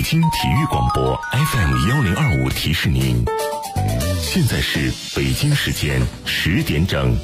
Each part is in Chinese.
京体育广播 FM1025提示您，现在是北京时间10点整。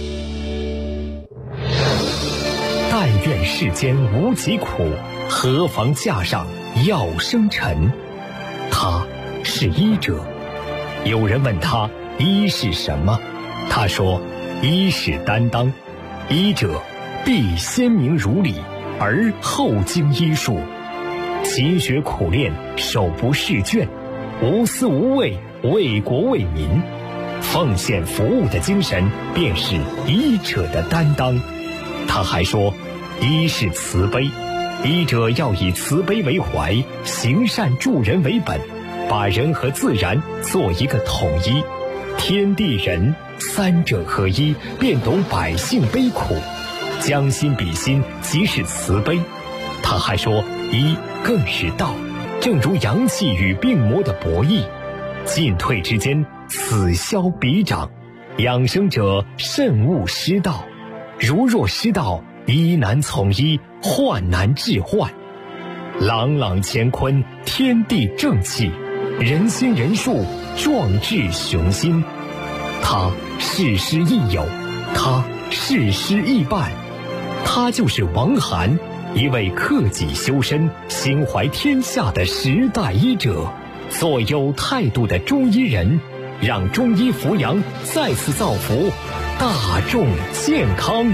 但愿世间无疾苦，何妨架上药生尘。他是医者。有人问他医是什么，他说医是担当，医者必先明如理，而后经医术，勤学苦练，手不释卷，无私无畏，为国为民，奉献服务的精神便是医者的担当。他还说医是慈悲，医者要以慈悲为怀，行善助人为本，把人和自然做一个统一，天地人三者合一，便懂百姓悲苦，将心比心，即是慈悲。他还说医更是道，正如阳气与病魔的博弈，进退之间，此消彼长，养生者慎勿失道，如若失道，医难从医，患难治患。朗朗乾坤，天地正气，人心人术，壮志雄心。他事师亦友，他事师亦伴，他就是王涵，一位克己修身、心怀天下的时代医者，做有态度的中医人，让中医扶阳再次造福大众健康。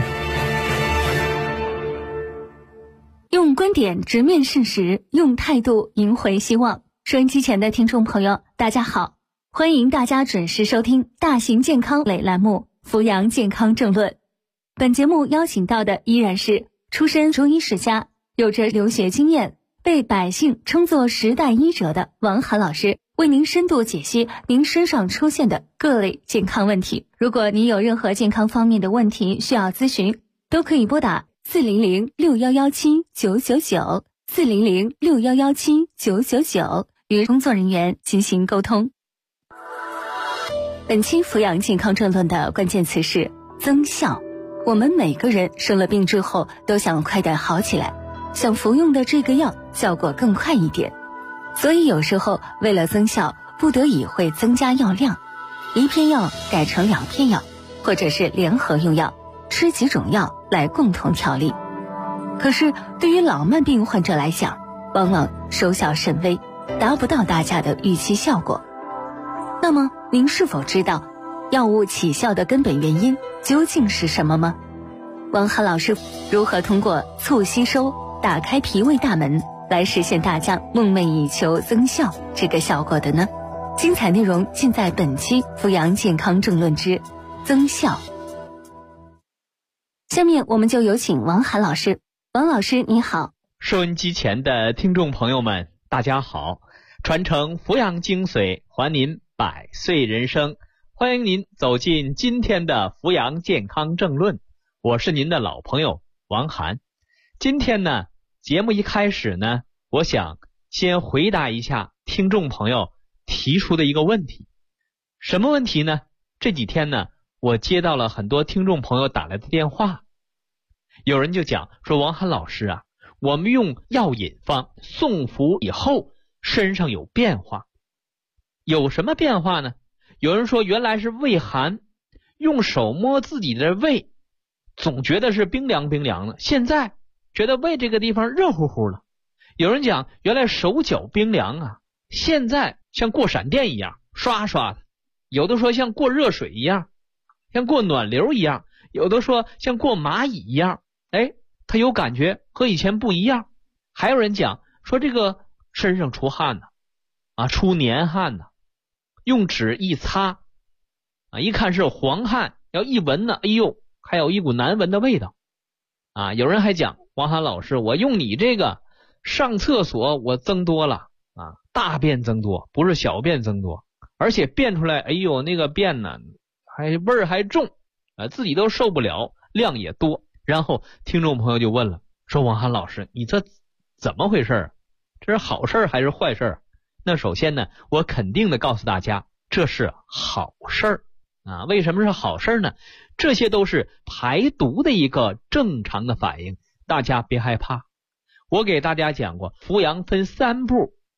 用观点直面事实，用态度赢回希望。收音机前的听众朋友，大家好，欢迎大家准时收听大型健康类栏目《扶阳健康政论》。本节目邀请到的依然是出身中医世家，有着留学经验，被百姓称作时代医者的王涵老师，为您深度解析您身上出现的各类健康问题。如果您有任何健康方面的问题需要咨询，都可以拨打400611799 400611799与工作人员进行沟通。本期扶阳健康政论的关键词是增效。我们每个人生了病之后都想快点好起来，想服用的这个药效果更快一点，所以有时候为了增效，不得已会增加药量，一片药改成2片药，或者是联合用药，吃几种药来共同调理。可是对于老慢病患者来讲，往往收效甚微，达不到大家的预期效果。那么您是否知道药物起效的根本原因究竟是什么吗？王涵老师如何通过促吸收、打开脾胃大门来实现大家梦寐以求增效这个效果的呢？精彩内容尽在本期扶阳健康政论之增效。下面我们就有请王涵老师。王老师你好。 收音机前的听众朋友们大家好，传承扶阳精髓，还您百岁人生，欢迎您走进今天的扶阳健康政论，我是您的老朋友王涵。今天呢，节目一开始呢，我想先回答一下听众朋友提出的一个问题。什么问题呢？这几天呢，我接到了很多听众朋友打来的电话，有人就讲说，王涵老师啊，我们用药引方送服以后身上有变化。有什么变化呢？有人说原来是胃寒，用手摸自己的胃总觉得是冰凉冰凉的，现在觉得胃这个地方热乎乎了。有人讲原来手脚冰凉啊，现在像过闪电一样刷刷的，有的说像过热水一样，像过暖流一样，有的说像过蚂蚁一样，他有感觉和以前不一样。还有人讲说这个身上出汗出黏汗用纸一擦一看是黄汗，要一闻呢，哎呦，还有一股难闻的味道有人还讲，王涵老师，我用你这个上厕所我增多了大便增多，不是小便增多，而且便出来，哎呦，那个便呢还味儿还重自己都受不了，量也多。然后听众朋友就问了，说王涵老师，你这怎么回事？这是好事还是坏事？那首先呢，我肯定的告诉大家，这是好事为什么是好事呢？这些都是排毒的一个正常的反应，大家别害怕。我给大家讲过，扶阳分3步，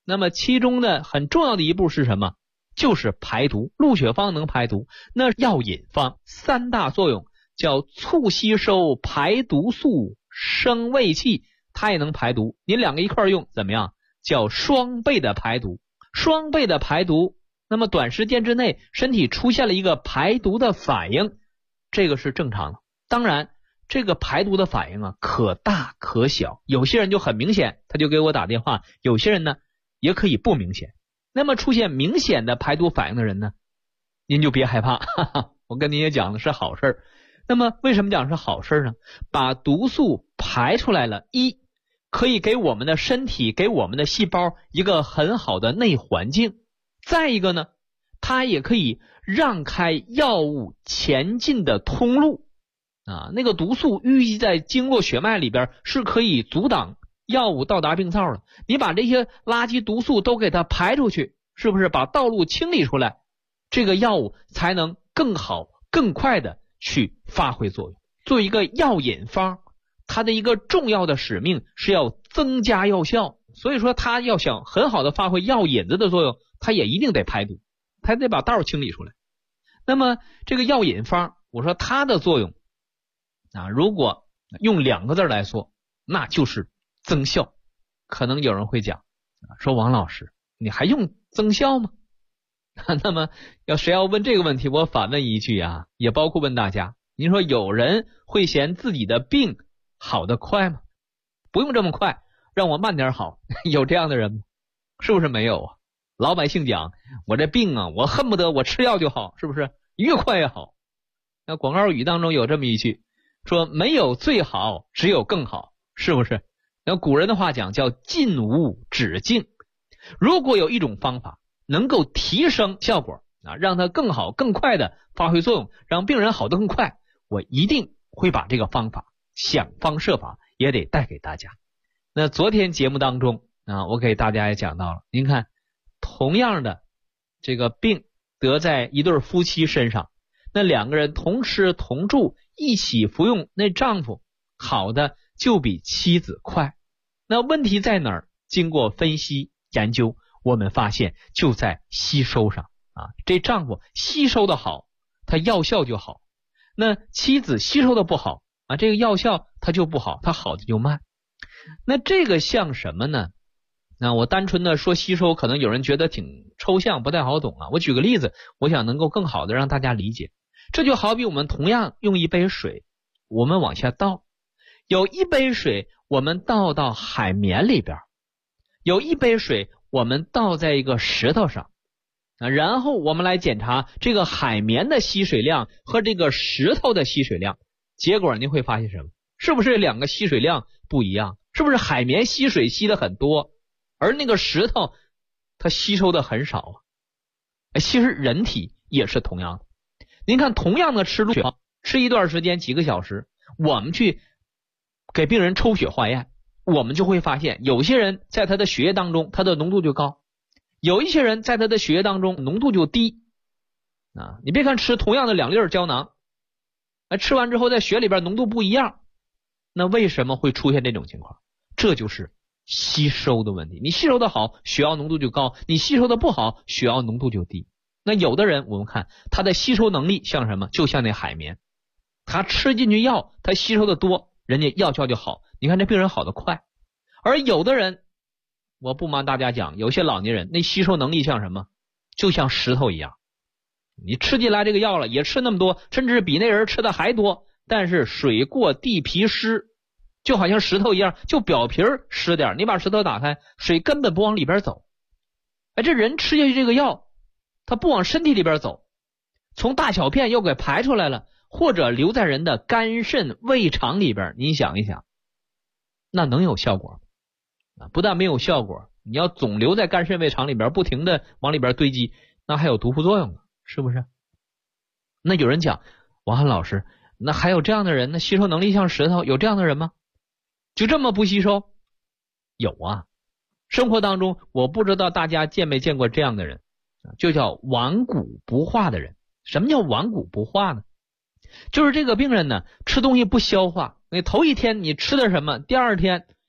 那么其中的很重要的一步是什么？就是排毒。鹿血方能排毒，那药引方3大作用，叫促吸收、排毒素、生胃气，它也能排毒。您2个一块用怎么样？叫双倍的排毒。双倍的排毒，那么短时间之内身体出现了一个排毒的反应，这个是正常的。当然这个排毒的反应可大可小，有些人就很明显，他就给我打电话，有些人呢也可以不明显。那么出现明显的排毒反应的人呢，您就别害怕，我跟您也讲的是好事。那么为什么讲是好事呢？把毒素排出来了，一可以给我们的身体、给我们的细胞一个很好的内环境，再一个呢，它也可以让开药物前进的通路那个毒素淤积在经络血脉里边，是可以阻挡药物到达病灶的。你把这些垃圾毒素都给它排出去，是不是把道路清理出来，这个药物才能更好更快的去发挥作用。作为一个药引方，它的一个重要的使命是要增加药效，所以说它要想很好的发挥药引子的作用，它也一定得排毒，它得把道清理出来。那么这个药引方，我说它的作用如果用2个字来说，那就是增效。可能有人会讲说，王老师你还用增效吗？那么谁要问这个问题，我反问一句也包括问大家，您说有人会嫌自己的病好得快吗？不用这么快，让我慢点好，有这样的人吗？是不是没有老百姓讲我这病我恨不得我吃药就好，是不是越快越好？那广告语当中有这么一句，说没有最好，只有更好，是不是？那古人的话讲叫进无止境。如果有一种方法能够提升效果让它更好更快的发挥作用，让病人好得更快，我一定会把这个方法想方设法也得带给大家。那昨天节目当中我给大家也讲到了，您看同样的这个病得在一对夫妻身上，那2个人同吃同住一起服用，那丈夫好的就比妻子快。那问题在哪儿？经过分析研究，我们发现就在吸收上这丈夫吸收的好，他药效就好；那妻子吸收的不好这个药效它就不好，它好的就慢。那这个像什么呢？那我单纯的说吸收，可能有人觉得挺抽象，不太好懂我举个例子，我想能够更好的让大家理解。这就好比我们同样用一杯水，我们往下倒，有一杯水我们倒到海绵里边，有一杯水我们倒在一个石头上然后我们来检查这个海绵的吸水量和这个石头的吸水量，结果您会发现什么？是不是2个吸水量不一样？是不是海绵吸水吸的很多，而那个石头它吸收的很少其实人体也是同样的。您看同样的吃鹿血，吃一段时间几个小时，我们去给病人抽血化验，我们就会发现有些人在他的血液当中他的浓度就高，有一些人在他的血液当中浓度就低你别看吃同样的2粒胶囊吃完之后在血里边浓度不一样，那为什么会出现这种情况？这就是吸收的问题。你吸收的好，血药浓度就高；你吸收的不好，血药浓度就低。那有的人我们看他的吸收能力像什么？就像那海绵，他吃进去药，他吸收的多，人家药效就好，你看这病人好得快。而有的人，我不瞒大家讲，有些老年人那吸收能力像什么？就像石头一样，你吃进来这个药了，也吃那么多，甚至比那人吃的还多，但是水过地皮湿，就好像石头一样，就表皮湿点，你把石头打开，水根本不往里边走。这人吃下去这个药，他不往身体里边走，从大小便又给排出来了，或者留在人的肝肾胃肠里边，您想一想，那能有效果吗？不但没有效果，你要总留在肝肾胃肠里边，不停的往里边堆积，那还有毒副作用呢，是不是？那有人讲，王翰老师，那还有这样的人，那吸收能力像石头，有这样的人吗？就这么不吸收？有生活当中我不知道大家见没见过这样的人，就叫顽固不化的人。什么叫顽固不化呢？就是这个病人呢，吃东西不消化，你头一天你吃的什么，第二天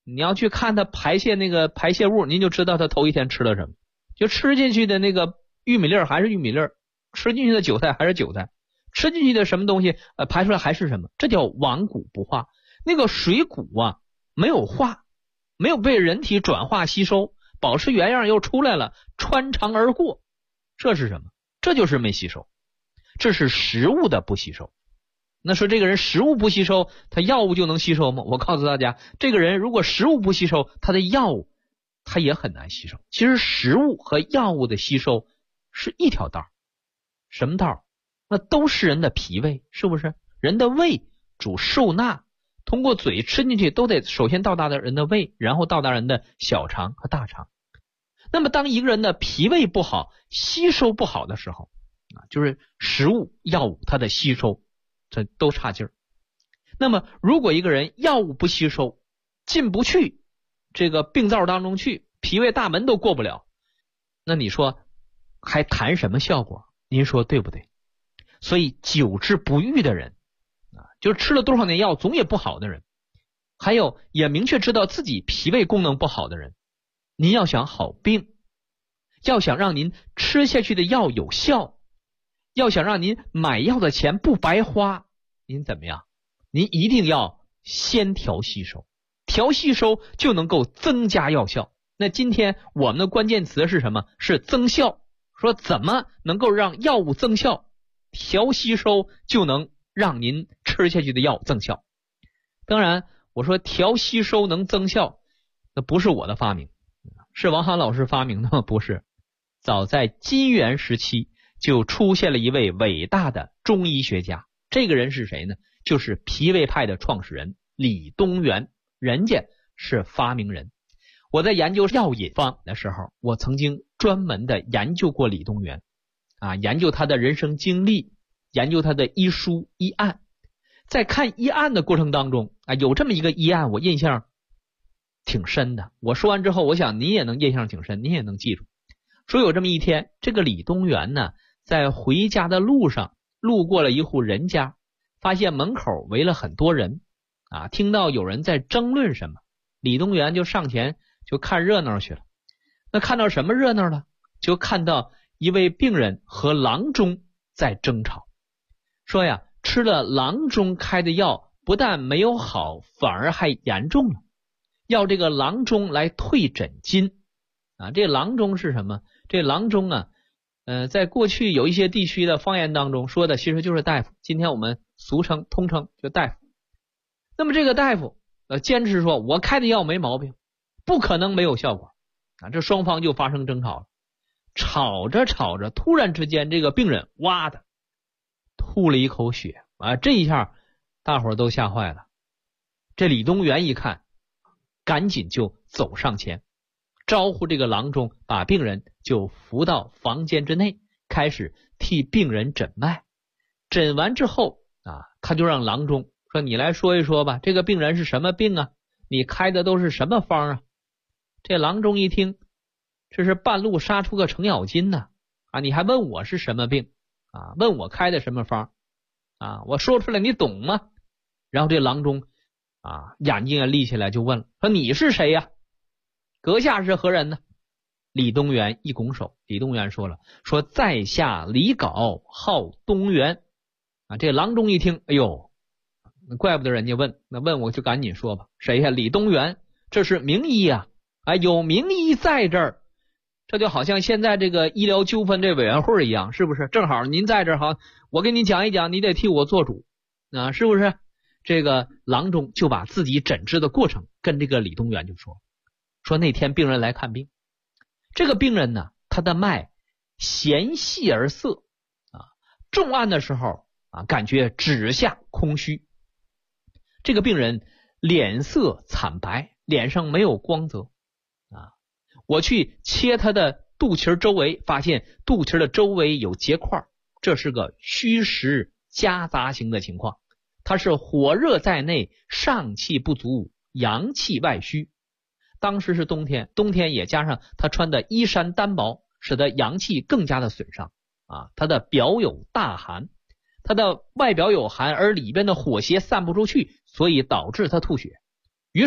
你要去看他排泄那个排泄物，您就知道他头一天吃了什么。就吃进去的那个玉米粒还是玉米粒，吃进去的韭菜还是韭菜，吃进去的什么东西排出来还是什么，这叫顽固不化。那个水谷啊没有化，没有被人体转化吸收，保持原样又出来了，穿肠而过，这是什么？这就是没吸收，这是食物的不吸收。那说这个人食物不吸收，他药物就能吸收吗？我告诉大家，这个人如果食物不吸收，他的药物他也很难吸收。其实食物和药物的吸收是一条道。什么道？那都是人的脾胃，是不是？人的胃主受纳，通过嘴吃进去都得首先到达人的胃，然后到达人的小肠和大肠。那么当一个人的脾胃不好，吸收不好的时候就是食物药物它的吸收这都差劲儿。那么如果一个人药物不吸收，进不去这个病灶当中去，脾胃大门都过不了，那你说还谈什么效果？您说对不对？所以久治不愈的人就是吃了多少年药总也不好的人，还有也明确知道自己脾胃功能不好的人，您要想好病，要想让您吃下去的药有效，要想让您买药的钱不白花，您怎么样？您一定要先调吸收，调吸收就能够增加药效。那今天我们的关键词是什么？是增效。说怎么能够让药物增效？调吸收就能让您吃下去的药增效。当然我说调吸收能增效，那不是我的发明，是王涵老师发明的吗？不是，早在金元时期就出现了一位伟大的中医学家。这个人是谁呢？就是脾胃派的创始人李东垣，人家是发明人。我在研究药引方的时候，我曾经专门的研究过李东垣研究他的人生经历，研究他的医书医案。在看医案的过程当中有这么一个医案我印象挺深的，我说完之后我想您也能印象挺深，您也能记住。说有这么一天，这个李东垣呢在回家的路上路过了一户人家，发现门口围了很多人听到有人在争论什么，李东垣就上前就看热闹去了。那看到什么热闹呢？就看到一位病人和郎中在争吵，说呀，吃了郎中开的药不但没有好，反而还严重了，要这个郎中来退诊金这郎中是什么？这郎中在过去有一些地区的方言当中说的其实就是大夫，今天我们俗称通称就大夫。那么这个大夫坚持说我开的药没毛病，不可能没有效果这双方就发生争吵了。吵着吵着，突然之间这个病人哇的吐了一口血这一下大伙儿都吓坏了。这李东垣一看，赶紧就走上前招呼这个郎中，把病人就扶到房间之内，开始替病人诊脉。诊完之后他就让郎中说，你来说一说吧，这个病人是什么病啊？你开的都是什么方啊？这郎中一听，这是半路杀出个程咬金呢你还问我是什么病问我开的什么方我说出来你懂吗？然后这郎中眼睛立起来就问了，说你是谁呀？阁下是何人呢？李东垣一拱手，李东垣说了，说在下李杲，号东垣这郎中一听，哎呦，怪不得人家问，那问我就赶紧说吧，谁呀？李东垣，这是名医有名医在这儿，这就好像现在这个医疗纠纷这委员会一样，是不是？正好您在这儿，好，我给你讲一讲，你得替我做主是不是？这个郎中就把自己诊治的过程跟这个李东垣就说那天病人来看病，这个病人呢，他的脉弦细而涩重按的时候感觉指下空虚，这个病人脸色惨白，脸上没有光泽我去切他的肚脐周围，发现肚脐的周围有结块，这是个虚实夹杂型的情况，它是火热在内，上气不足，阳气外虚。当时是冬天，冬天也加上他穿的衣衫单薄，使得阳气更加的损伤他的表有大寒，他的外表有寒，而里边的火邪散不出去，所以导致他吐血。于是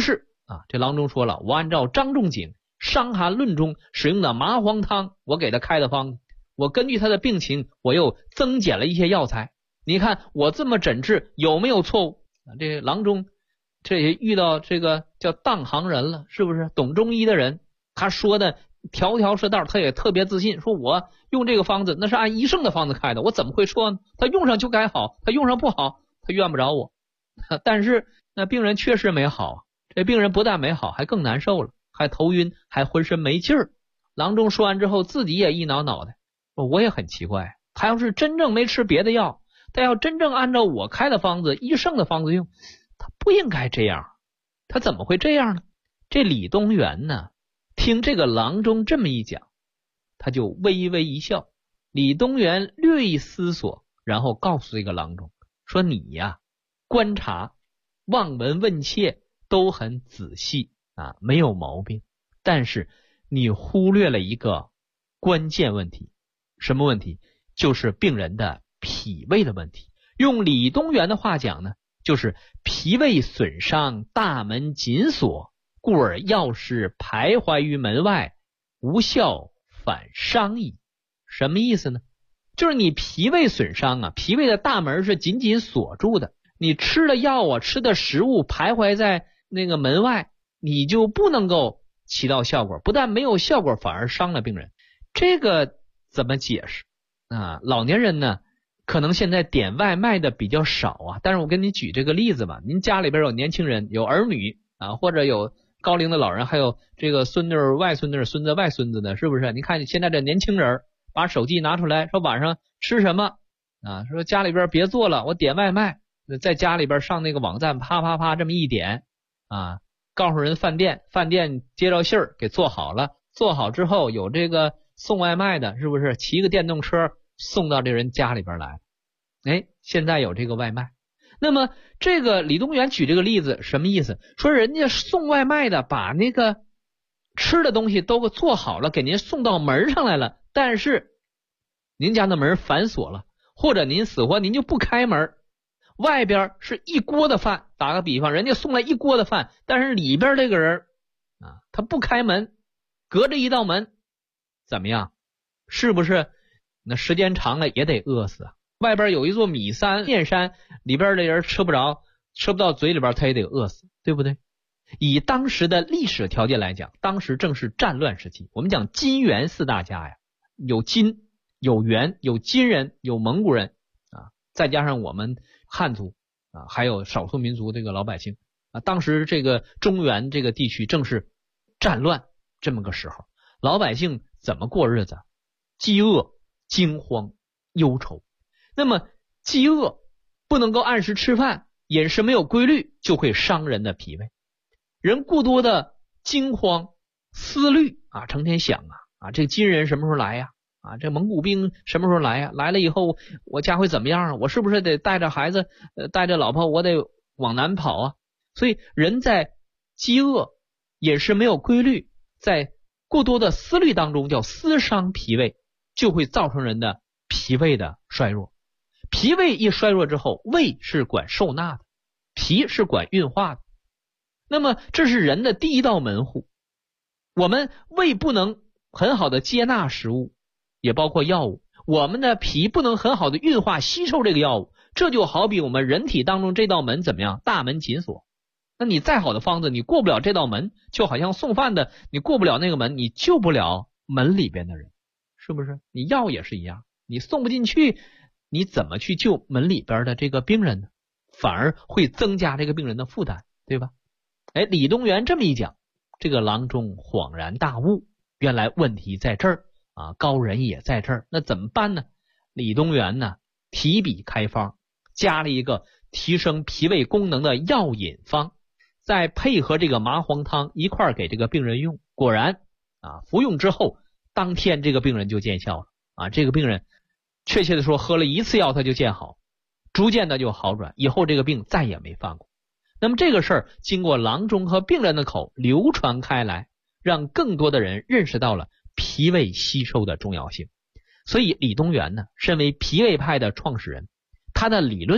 这郎中说了，我按照张仲景《伤寒论》中使用的麻黄汤，我给他开的方子，我根据他的病情，我又增减了一些药材。你看我这么诊治有没有错误？这郎中这也遇到这个叫当行人了，是不是？懂中医的人，他说的条条是道，他也特别自信，说我用这个方子那是按医生的方子开的，我怎么会错呢？他用上就该好，他用上不好，他怨不着我。但是那病人确实没好，这病人不但没好，还更难受了，还头晕，还浑身没劲儿。郎中说完之后，自己也一挠脑袋，我也很奇怪，他要是真正没吃别的药，他要真正按照我开的方子，医生的方子用，他不应该这样，他怎么会这样呢？这李东垣呢，听这个郎中这么一讲，他就微微一笑。李东垣略一思索，然后告诉这个郎中说，你呀，观察望闻问切都很仔细没有毛病，但是你忽略了一个关键问题。什么问题？就是病人的脾胃的问题。用李东垣的话讲呢，就是脾胃损伤，大门紧锁，故而药师徘徊于门外，无效反伤矣。什么意思呢？就是你脾胃损伤脾胃的大门是紧紧锁住的，你吃的药吃的食物徘徊在那个门外，你就不能够起到效果，不但没有效果，反而伤了病人。这个怎么解释老年人呢，可能现在点外卖的比较少但是我跟你举这个例子吧，您家里边有年轻人，有儿女或者有高龄的老人，还有这个孙女、外孙女、孙子、外孙子的，是不是？你看现在这年轻人把手机拿出来，说晚上吃什么说家里边别做了，我点外卖，在家里边上那个网站啪啪啪这么一点告诉人饭店接着信儿给做好了，做好之后有这个送外卖的，是不是骑个电动车送到这人家里边来？现在有这个外卖。那么这个李东垣举这个例子什么意思？说人家送外卖的把那个吃的东西都做好了，给您送到门上来了，但是您家的门反锁了，或者您死活您就不开门，外边是一锅的饭，打个比方，人家送来一锅的饭，但是里边这个人他不开门，隔着一道门，怎么样？是不是那时间长了也得饿死外边有一座米山面山，里边的人吃不到嘴里边，他也得饿死，对不对？以当时的历史条件来讲，当时正是战乱时期，我们讲金元四大家有金有元有金人有蒙古人再加上我们汉族还有少数民族这个老百姓当时这个中原这个地区正是战乱这么个时候，老百姓怎么过日子？饥饿、惊慌、忧愁。那么饥饿不能够按时吃饭，饮食没有规律，就会伤人的脾胃。人过多的惊慌思虑成天想这个金人什么时候来呀？这蒙古兵什么时候来呀？来了以后我家会怎么样我是不是得带着孩子带着老婆，我得往南跑所以人在饥饿、饮食没有规律，在过多的思虑当中叫思伤脾胃，就会造成人的脾胃的衰弱。脾胃一衰弱之后，胃是管受纳的，脾是管运化的。那么这是人的第一道门户，我们胃不能很好的接纳食物，也包括药物，我们的脾不能很好的运化吸收这个药物，这就好比我们人体当中这道门怎么样？大门紧锁。那你再好的方子，你过不了这道门，就好像送饭的，你过不了那个门，你救不了门里边的人，是不是？你药也是一样，你送不进去，你怎么去救门里边的这个病人呢？反而会增加这个病人的负担，对吧？李东垣这么一讲，这个郎中恍然大悟，原来问题在这儿高人也在这儿，那怎么办呢？李东垣呢提笔开方，加了一个提升脾胃功能的药引方，再配合这个麻黄汤一块给这个病人用。果然服用之后，当天这个病人就见效了这个病人确切的说，喝了一次药他就见好，逐渐的就好转，以后这个病再也没犯过。那么这个事儿经过郎中和病人的口流传开来，让更多的人认识到了脾胃吸收的重要性。所以李东垣呢，身为脾胃派的创始人，他的理论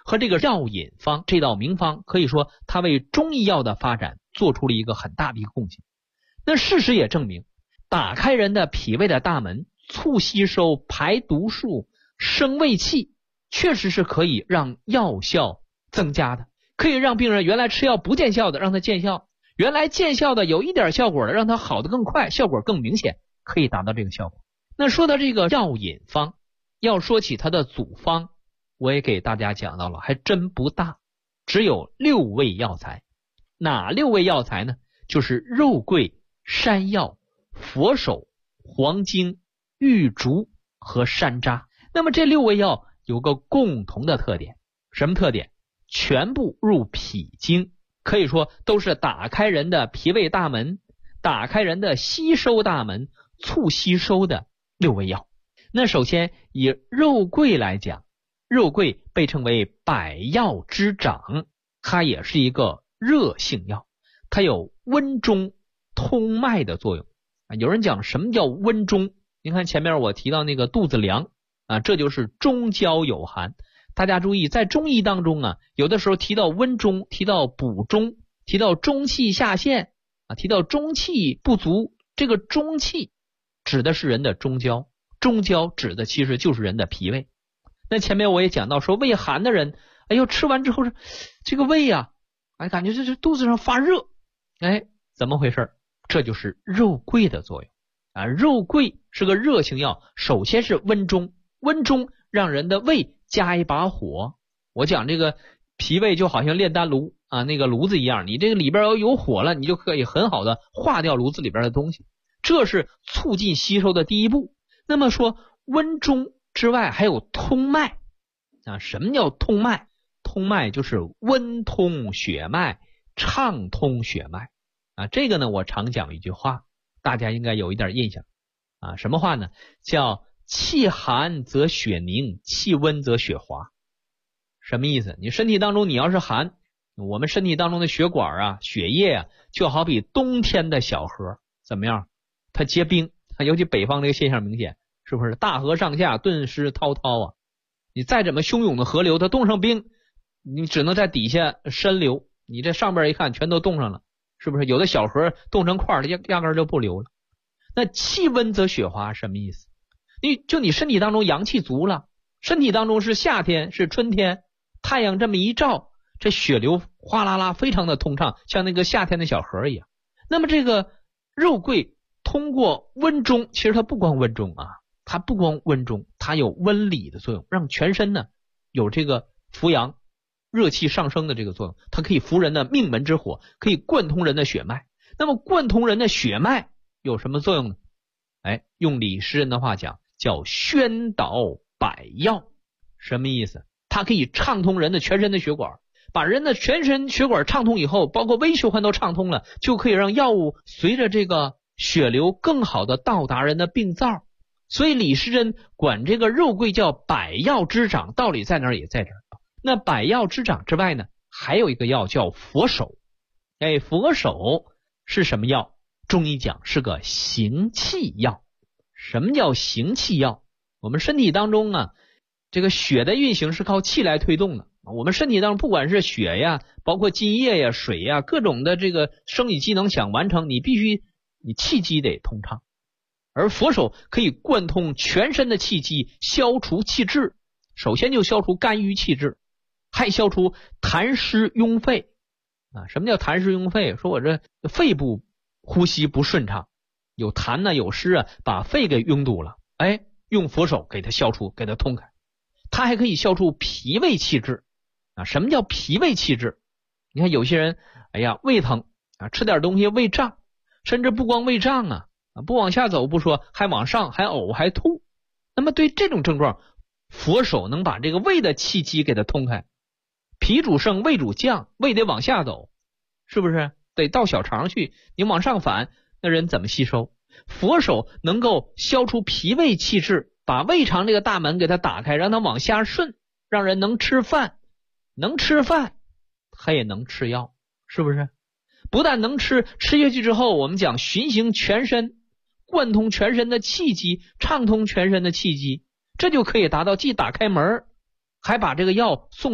和这个药引方这道名方，可以说它为中医药的发展做出了一个很大的一个贡献。那事实也证明，打开人的脾胃的大门，促吸收、排毒素、生胃气，确实是可以让药效增加的，可以让病人原来吃药不见效的让它见效，原来见效的有一点效果的让它好得更快，效果更明显，可以达到这个效果。那说到这个药引方，要说起它的组方，我也给大家讲到了，还真不大，只有6味药材。哪6味药材呢？就是肉桂、山药、佛手、黄精、玉竹和山楂。那么这6味药有个共同的特点，什么特点？全部入脾经，可以说都是打开人的脾胃大门，打开人的吸收大门，促吸收的6味药。那首先以肉桂来讲，肉桂被称为百药之长，它也是一个热性药，它有温中通脉的作用。有人讲什么叫温中？您看前面我提到那个肚子凉这就是中焦有寒。大家注意，在中医当中有的时候提到温中，提到补中，提到中气下陷提到中气不足，这个中气指的是人的中焦，中焦指的其实就是人的脾胃。那前面我也讲到说，胃寒的人，哎呦，吃完之后这个胃感觉这肚子上发热，怎么回事？这就是肉桂的作用肉桂是个热性药，首先是温中，温中让人的胃加一把火。我讲这个脾胃就好像炼丹炉那个炉子一样，你这个里边有火了，你就可以很好的化掉炉子里边的东西，这是促进吸收的第一步。那么说温中之外还有通脉什么叫通脉？通脉就是温通血脉，畅通血脉这个呢我常讲一句话，大家应该有一点印象什么话呢？叫气寒则血凝，气温则血滑。什么意思？你身体当中你要是寒，我们身体当中的血管血液就好比冬天的小河，怎么样？它结冰，尤其北方这个现象明显，是不是？大河上下顿时滔滔你再怎么汹涌的河流，它冻上冰，你只能在底下深流，你这上边一看全都冻上了，是不是？有的小河冻成块，它压根就不流了。那气温则血滑什么意思？你身体当中阳气足了，身体当中是夏天是春天，太阳这么一照，这血流哗啦啦非常的通畅，像那个夏天的小河一样。那么这个肉桂通过温中，其实它不光温中它不光温中，它有温里的作用，让全身呢有这个扶阳热气上升的这个作用，它可以扶人的命门之火，可以贯通人的血脉。那么贯通人的血脉有什么作用呢？用李时珍的话讲，叫宣导百药。什么意思？它可以畅通人的全身的血管，把人的全身血管畅通以后，包括微血管都畅通了，就可以让药物随着这个血流更好的到达人的病灶。所以李时珍管这个肉桂叫百药之长，道理在哪儿也在这儿。那百药之长之外呢，还有一个药叫佛手。佛手是什么药？中医讲是个行气药。什么叫行气药？我们身体当中这个血的运行是靠气来推动的。我们身体当中不管是血包括津液水各种的这个生理机能想完成，你必须你气机得通畅。而佛手可以贯通全身的气机，消除气滞。首先就消除肝郁气滞，还消除痰湿壅肺什么叫痰湿壅肺？说我这肺部呼吸不顺畅，有痰有湿把肺给拥堵了，用佛手给它消除，给它通开。它还可以消除脾胃气滞什么叫脾胃气滞？你看有些人胃疼吃点东西胃胀，甚至不光胃胀不往下走不说，还往上还呕还吐。那么对这种症状，佛手能把这个胃的气机给它通开。脾主升，胃主降，胃得往下走，是不是？得到小肠去，你往上反，那人怎么吸收？佛手能够消除脾胃气滞，把胃肠这个大门给它打开，让它往下顺，让人能吃饭。能吃饭他也能吃药，是不是？不但能吃下去之后，我们讲循行全身，贯通全身的气机，畅通全身的气机，这就可以达到既打开门，还把这个药送到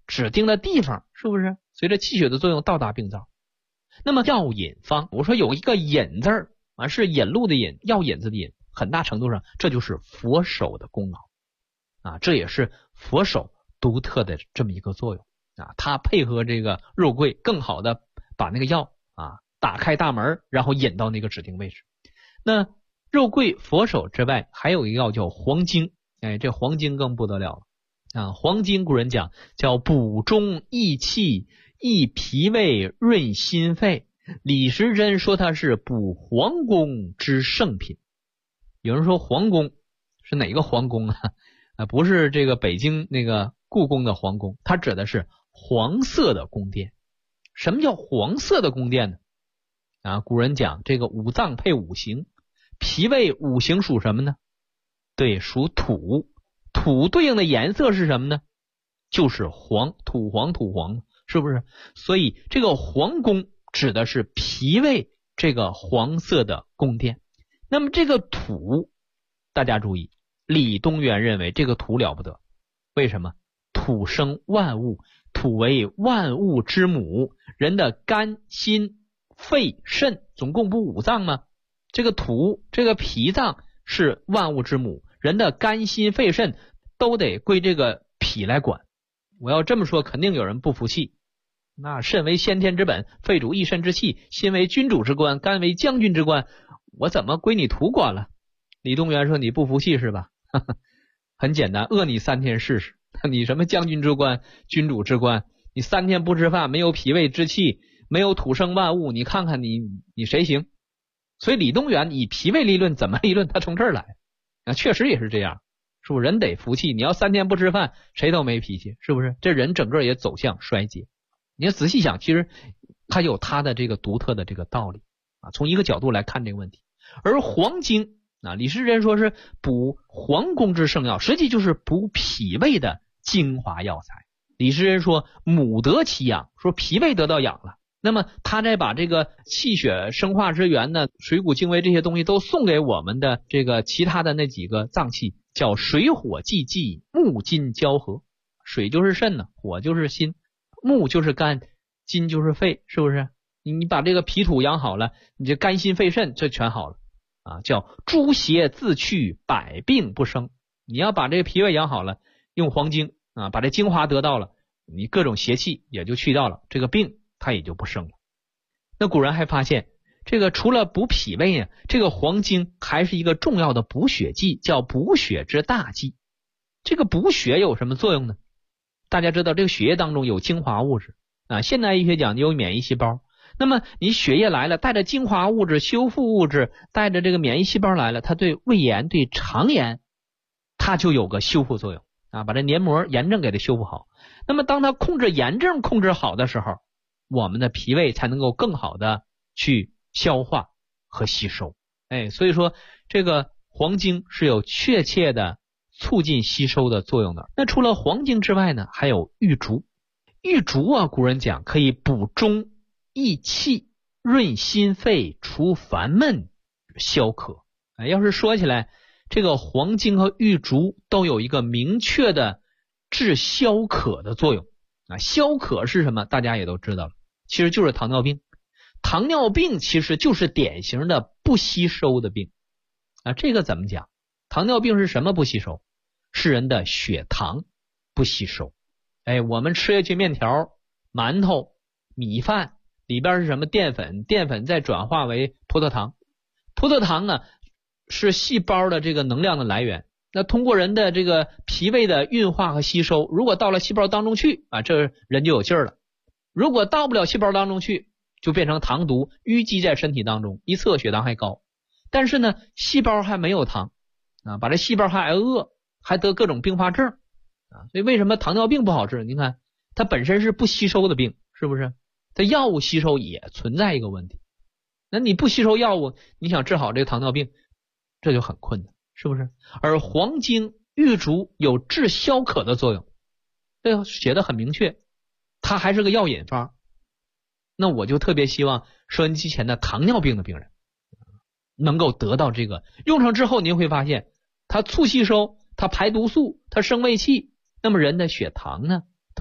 指定的地方，是不是随着气血的作用到达病灶？那么药引方，我说有一个引字儿啊，是引路的引，药引子的引，很大程度上这就是佛手的功劳啊，这也是佛手独特的这么一个作用啊，它配合这个肉桂，更好的把那个药啊打开大门，然后引到那个指定位置。那肉桂、佛手之外，还有一个药叫黄精，这黄精更不得了了啊！黄精古人讲叫补中益气、益脾胃、润心肺。李时珍说它是补皇宫之圣品。有人说皇宫是哪个皇宫啊？不是这个北京那个故宫的皇宫，它指的是黄色的宫殿。什么叫黄色的宫殿呢？啊，古人讲这个五脏配五行，脾胃五行属什么呢？对，属土。土对应的颜色是什么呢？就是黄，土黄，是不是？所以这个黄宫指的是脾胃这个黄色的宫殿。那么这个土，大家注意，李东垣认为这个土了不得。为什么？土生万物，土为万物之母，人的肝、心、肺、肾总共不五脏吗？这个土，这个脾脏是万物之母，人的肝、心、肺、肾都得归这个脾来管。我要这么说，肯定有人不服气。那肾为先天之本，肺主一身之气，心为君主之官，肝为将军之官，我怎么归你土管了？李东垣说你不服气是吧？很简单，饿你3天试试。你什么将军之官、君主之官，你3天不吃饭，没有脾胃之气，没有土生万物，你看看你谁行？所以李东垣以脾胃立论，怎么立论？他从这儿来啊，确实也是这样，是不是？人得服气，你要3天不吃饭，谁都没脾气，是不是？这人整个也走向衰竭。你要仔细想，其实他有他的这个独特的这个道理啊，从一个角度来看这个问题。而黄精啊，李时珍说是补皇宫之圣药，实际就是补脾胃的精华药材。李时珍说母得其养，说脾胃得到养了，那么他再把这个气血生化之源呢，水谷精微这些东西都送给我们的这个其他的那几个脏器，叫水火既济，木金交合。水就是肾呢，火就是心，木就是肝，金就是肺，是不是？你把这个脾土养好了，你这肝心肺肾这全好了啊，叫诸邪自去，百病不生。你要把这个脾胃养好了，用黄精啊，把这精华得到了，你各种邪气也就去掉了，这个病它也就不生了。那古人还发现，这个除了补脾胃呢，这个黄精还是一个重要的补血剂，叫补血之大剂。这个补血有什么作用呢？大家知道这个血液当中有精华物质啊，现代医学讲究免疫细胞。那么你血液来了，带着精华物质、修复物质，带着这个免疫细胞来了，它对胃炎、对肠炎，它就有个修复作用啊，把这黏膜炎症给它修复好。那么当它控制炎症控制好的时候，我们的脾胃才能够更好的去消化和吸收。所以说这个黄精是有确切的促进吸收的作用的。那除了黄精之外呢，还有玉竹。玉竹啊，古人讲可以补中益气、润心肺、除烦闷、消渴。要是说起来，这个黄精和玉竹都有一个明确的治消渴的作用啊。消渴是什么？大家也都知道了，其实就是糖尿病。糖尿病其实就是典型的不吸收的病啊。这个怎么讲？糖尿病是什么不吸收？是人的血糖不吸收。我们吃下去面条、馒头、米饭里边是什么？淀粉，淀粉再转化为葡萄糖。葡萄糖呢是细胞的这个能量的来源，那通过人的这个脾胃的运化和吸收，如果到了细胞当中去啊，这人就有劲儿了。如果到不了细胞当中去，就变成糖毒淤积在身体当中，一测血糖还高。但是呢，细胞还没有糖啊，把这细胞还挨饿，还得各种并发症啊。所以为什么糖尿病不好治？你看它本身是不吸收的病，是不是？它药物吸收也存在一个问题。那你不吸收药物，你想治好这个糖尿病，这就很困难，是不是？而黄精、玉竹有治消渴的作用，这个写的很明确，它还是个药引方。那我就特别希望收音机前的糖尿病的病人能够得到这个，用上之后您会发现它促吸收，它排毒素，它生胃气，那么人的血糖呢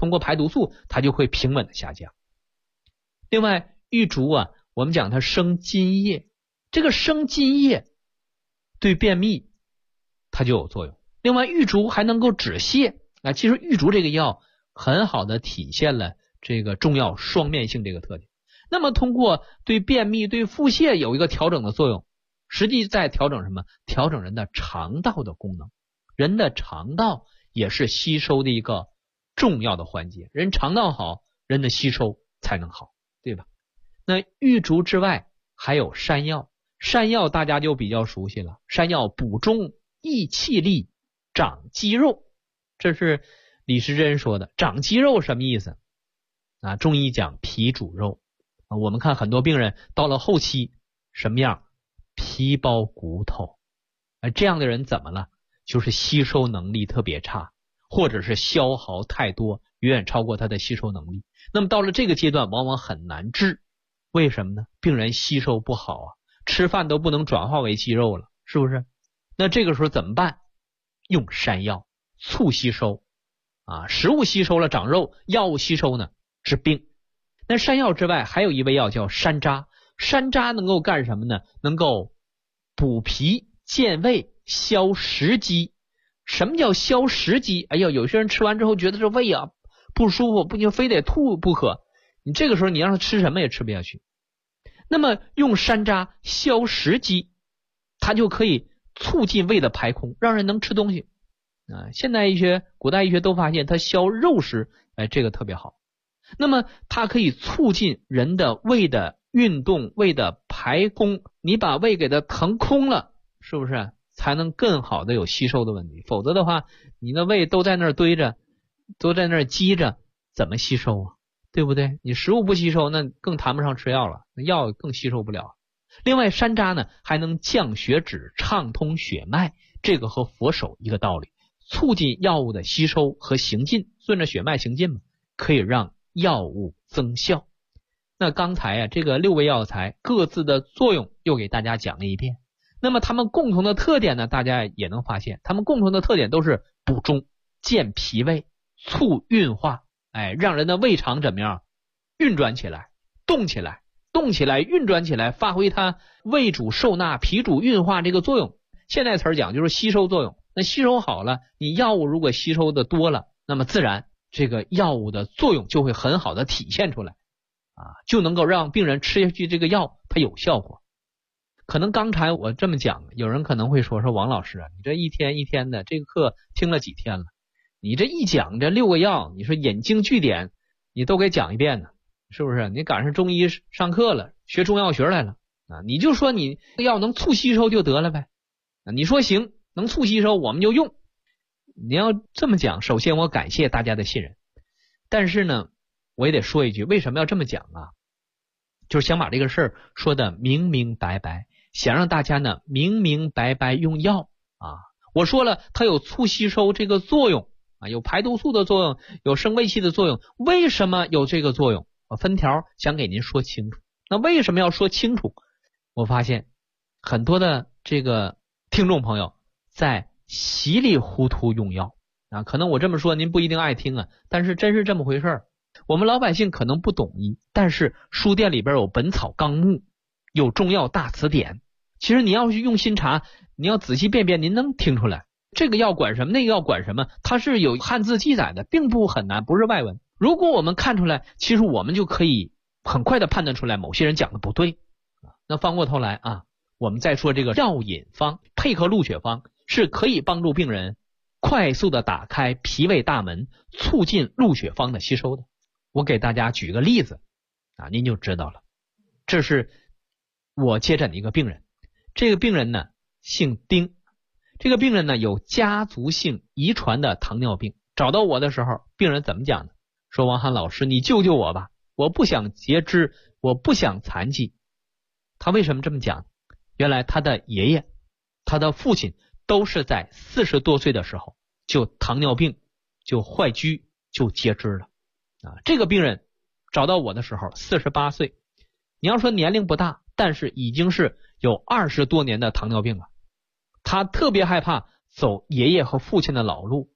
通过排毒素它就会平稳的下降。另外玉竹啊，我们讲它生津液，这个生津液对便秘它就有作用。另外玉竹还能够止泻啊，其实玉竹这个药很好的体现了这个中药双面性这个特点。那么通过对便秘对腹泻有一个调整的作用，实际在调整什么？调整人的肠道的功能。人的肠道也是吸收的一个重要的环节，人肠道好，人的吸收才能好，对吧？那玉竹之外还有山药，山药大家就比较熟悉了，山药补中益气力，长肌肉，这是李时珍说的。长肌肉什么意思啊？中医讲脾主肉啊，我们看很多病人到了后期什么样？皮包骨头，这样的人怎么了？就是吸收能力特别差，或者是消耗太多，远远超过他的吸收能力。那么到了这个阶段往往很难治，为什么呢？病人吸收不好啊，吃饭都不能转化为肌肉了，是不是？那这个时候怎么办？用山药促吸收啊，食物吸收了长肉，药物吸收呢治病。那山药之外还有一味药叫山楂，山楂能够干什么呢？能够补脾健胃消食积。什么叫消食积？哎呀，有些人吃完之后觉得这胃啊不舒服，不行非得吐不可，你这个时候你让他吃什么也吃不下去。那么用山楂消食积，它就可以促进胃的排空，让人能吃东西啊。现代医学古代医学都发现它消肉食，这个特别好。那么它可以促进人的胃的运动，胃的排空，你把胃给它腾空了，是不是才能更好的有吸收的问题？否则的话，你的胃都在那儿堆着，都在那儿积着，怎么吸收啊？对不对？你食物不吸收，那更谈不上吃药了，那药更吸收不了。另外山楂呢还能降血脂，畅通血脉，这个和佛手一个道理，促进药物的吸收和行进，顺着血脉行进嘛，可以让药物增效。那刚才这个6味药材各自的作用又给大家讲了一遍。那么它们共同的特点呢，大家也能发现，它们共同的特点都是补中、健脾胃、促运化，让人的胃肠怎么样？运转起来，动起来，运转起来，发挥它胃主受纳、脾主运化这个作用。现代词儿讲就是吸收作用。那吸收好了，你药物如果吸收的多了，那么自然这个药物的作用就会很好的体现出来啊，就能够让病人吃下去这个药它有效果。可能刚才我这么讲，有人可能会说王老师啊，你这一天一天的这个课听了几天了，你这一讲这6个药，你说引经据典你都给讲一遍呢，是不是？你赶上中医上课了，学中药学来了啊，你就说你药能促吸收就得了呗，你说行，能促吸收我们就用。你要这么讲，首先我感谢大家的信任，但是呢我也得说一句，为什么要这么讲啊？就是想把这个事儿说的明明白白，想让大家呢明明白白用药啊。我说了它有促吸收这个作用啊，有排毒素的作用，有生胃气的作用。为什么有这个作用？我分条想给您说清楚。那为什么要说清楚？我发现很多的这个听众朋友在稀里糊涂用药啊，可能我这么说您不一定爱听啊，但是真是这么回事儿。我们老百姓可能不懂医，但是书店里边有本草纲目，有中药大词典，其实你要去用心查，你要仔细辨别，您能听出来这个药管什么，那个药管什么，它是有汉字记载的，并不很难，不是外文。如果我们看出来，其实我们就可以很快的判断出来某些人讲的不对。那翻过头来啊，我们再说这个药引方配合鹿血方，是可以帮助病人快速的打开脾胃大门，促进鹿血方的吸收的。我给大家举个例子啊，您就知道了。这是我接诊的一个病人，这个病人呢姓丁，这个病人呢有家族性遗传的糖尿病。找到我的时候，病人怎么讲呢？说王涵老师，你救救我吧，我不想截肢，我不想残疾。他为什么这么讲？原来他的爷爷他的父亲都是在40多岁的时候就糖尿病就坏疽就截肢了啊。这个病人找到我的时候48岁，你要说年龄不大，但是已经是有20多年的糖尿病了。他特别害怕走爷爷和父亲的老路，